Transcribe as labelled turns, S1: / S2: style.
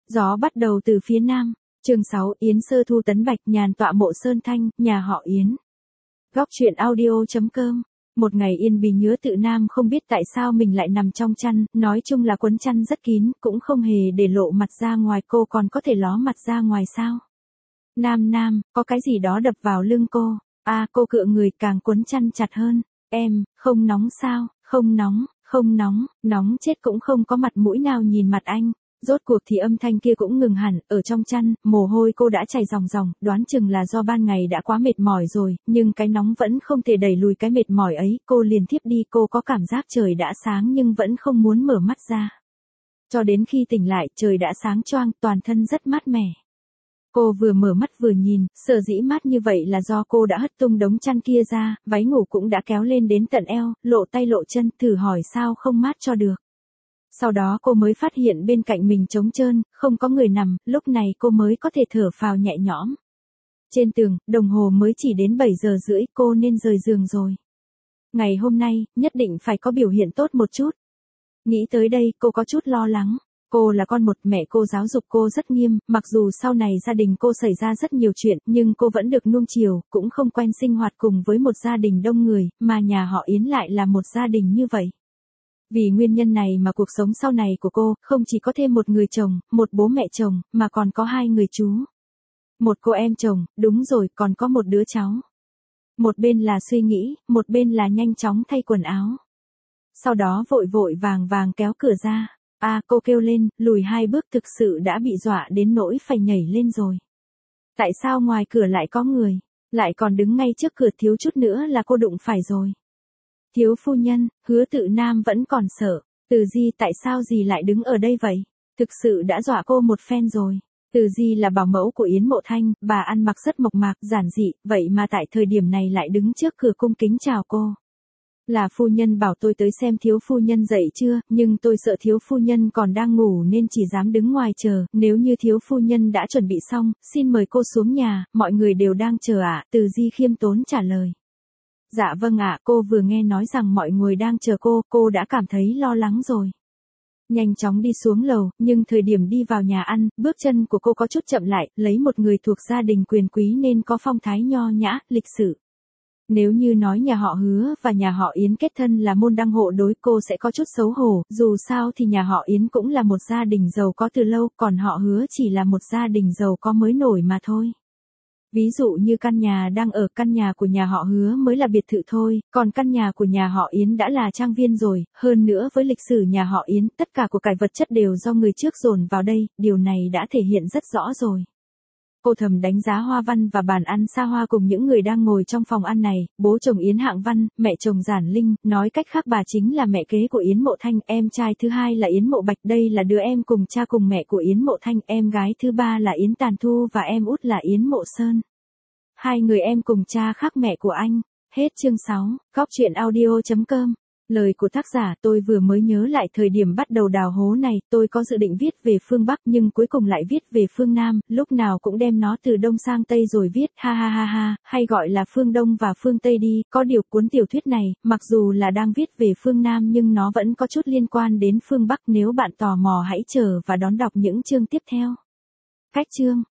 S1: Gió bắt đầu từ phía nam. Chương 6, Yến Sơ Thu Tấn Bạch, nhàn tọa Mộ Sơn Thanh, nhà họ Yến. Góc truyện audio.com. Một ngày yên bình nhớ tự nam không biết tại sao mình lại nằm trong chăn, nói chung là quấn chăn rất kín, cũng không hề để lộ mặt ra ngoài, cô còn có thể ló mặt ra ngoài sao? Nam, có cái gì đó đập vào lưng cô. Cô cựa người càng quấn chăn chặt hơn. Em, không nóng sao? Không nóng, nóng chết cũng không có mặt mũi nào nhìn mặt anh. Rốt cuộc thì âm thanh kia cũng ngừng hẳn, ở trong chăn, mồ hôi cô đã chảy ròng ròng, đoán chừng là do ban ngày đã quá mệt mỏi rồi, nhưng cái nóng vẫn không thể đẩy lùi cái mệt mỏi ấy, cô liền thiếp đi, cô có cảm giác trời đã sáng nhưng vẫn không muốn mở mắt ra. Cho đến khi tỉnh lại, trời đã sáng choang, toàn thân rất mát mẻ. Cô vừa mở mắt vừa nhìn, sở dĩ mát như vậy là do cô đã hất tung đống chăn kia ra, váy ngủ cũng đã kéo lên đến tận eo, lộ tay lộ chân, thử hỏi sao không mát cho được. Sau đó cô mới phát hiện bên cạnh mình trống trơn, không có người nằm, lúc này cô mới có thể thở phào nhẹ nhõm. Trên tường, đồng hồ mới chỉ đến 7 giờ rưỡi, cô nên rời giường rồi. Ngày hôm nay, nhất định phải có biểu hiện tốt một chút. Nghĩ tới đây, cô có chút lo lắng. Cô là con một, mẹ cô giáo dục cô rất nghiêm, mặc dù sau này gia đình cô xảy ra rất nhiều chuyện, nhưng cô vẫn được nuông chiều, cũng không quen sinh hoạt cùng với một gia đình đông người, mà nhà họ Yến lại là một gia đình như vậy. Vì nguyên nhân này mà cuộc sống sau này của cô, không chỉ có thêm một người chồng, một bố mẹ chồng, mà còn có 2 người chú. Một cô em chồng, đúng rồi, còn có một đứa cháu. Một bên là suy nghĩ, một bên là nhanh chóng thay quần áo. Sau đó vội vàng kéo cửa ra. Cô kêu lên, lùi 2 bước, thực sự đã bị dọa đến nỗi phải nhảy lên rồi. Tại sao ngoài cửa lại có người, lại còn đứng ngay trước cửa, thiếu chút nữa là cô đụng phải rồi. Thiếu phu nhân, Hứa Tự Nam vẫn còn sợ. Từ Di, tại sao dì lại đứng ở đây vậy? Thực sự đã dọa cô một phen rồi. Từ Di là bảo mẫu của Yến Mộ Thanh, bà ăn mặc rất mộc mạc, giản dị, vậy mà tại thời điểm này lại đứng trước cửa cung kính chào cô. Là phu nhân bảo tôi tới xem thiếu phu nhân dậy chưa, nhưng tôi sợ thiếu phu nhân còn đang ngủ nên chỉ dám đứng ngoài chờ, nếu như thiếu phu nhân đã chuẩn bị xong, xin mời cô xuống nhà, mọi người đều đang chờ ạ. Từ Di khiêm tốn trả lời. Dạ vâng ạ, cô vừa nghe nói rằng mọi người đang chờ cô đã cảm thấy lo lắng rồi. Nhanh chóng đi xuống lầu, nhưng thời điểm đi vào nhà ăn, bước chân của cô có chút chậm lại, lấy một người thuộc gia đình quyền quý nên có phong thái nho nhã, lịch sự. Nếu như nói nhà họ Hứa và nhà họ Yến kết thân là môn đăng hộ đối, cô sẽ có chút xấu hổ, dù sao thì nhà họ Yến cũng là một gia đình giàu có từ lâu, còn họ Hứa chỉ là một gia đình giàu có mới nổi mà thôi. Ví dụ như căn nhà đang ở, căn nhà của nhà họ Hứa mới là biệt thự thôi, còn căn nhà của nhà họ Yến đã là trang viên rồi, hơn nữa với lịch sử nhà họ Yến, tất cả của cải vật chất đều do người trước dồn vào đây, điều này đã thể hiện rất rõ rồi. Cô thầm đánh giá hoa văn và bàn ăn xa hoa cùng những người đang ngồi trong phòng ăn này, bố chồng Yến Hạng Văn, mẹ chồng Giản Linh, nói cách khác bà chính là mẹ kế của Yến Mộ Thanh, em trai thứ 2 là Yến Mộ Bạch, đây là đứa em cùng cha cùng mẹ của Yến Mộ Thanh, em gái thứ 3 là Yến Tàn Thu và em út là Yến Mộ Sơn. 2 người em cùng cha khác mẹ của anh. Hết chương 6, góc truyện audio.com. Lời của tác giả, tôi vừa mới nhớ lại thời điểm bắt đầu đào hố này, tôi có dự định viết về phương Bắc nhưng cuối cùng lại viết về phương Nam, lúc nào cũng đem nó từ Đông sang Tây rồi viết, ha, hay gọi là phương Đông và phương Tây đi, có điều cuốn tiểu thuyết này, mặc dù là đang viết về phương Nam nhưng nó vẫn có chút liên quan đến phương Bắc, nếu bạn tò mò hãy chờ và đón đọc những chương tiếp theo. Cách chương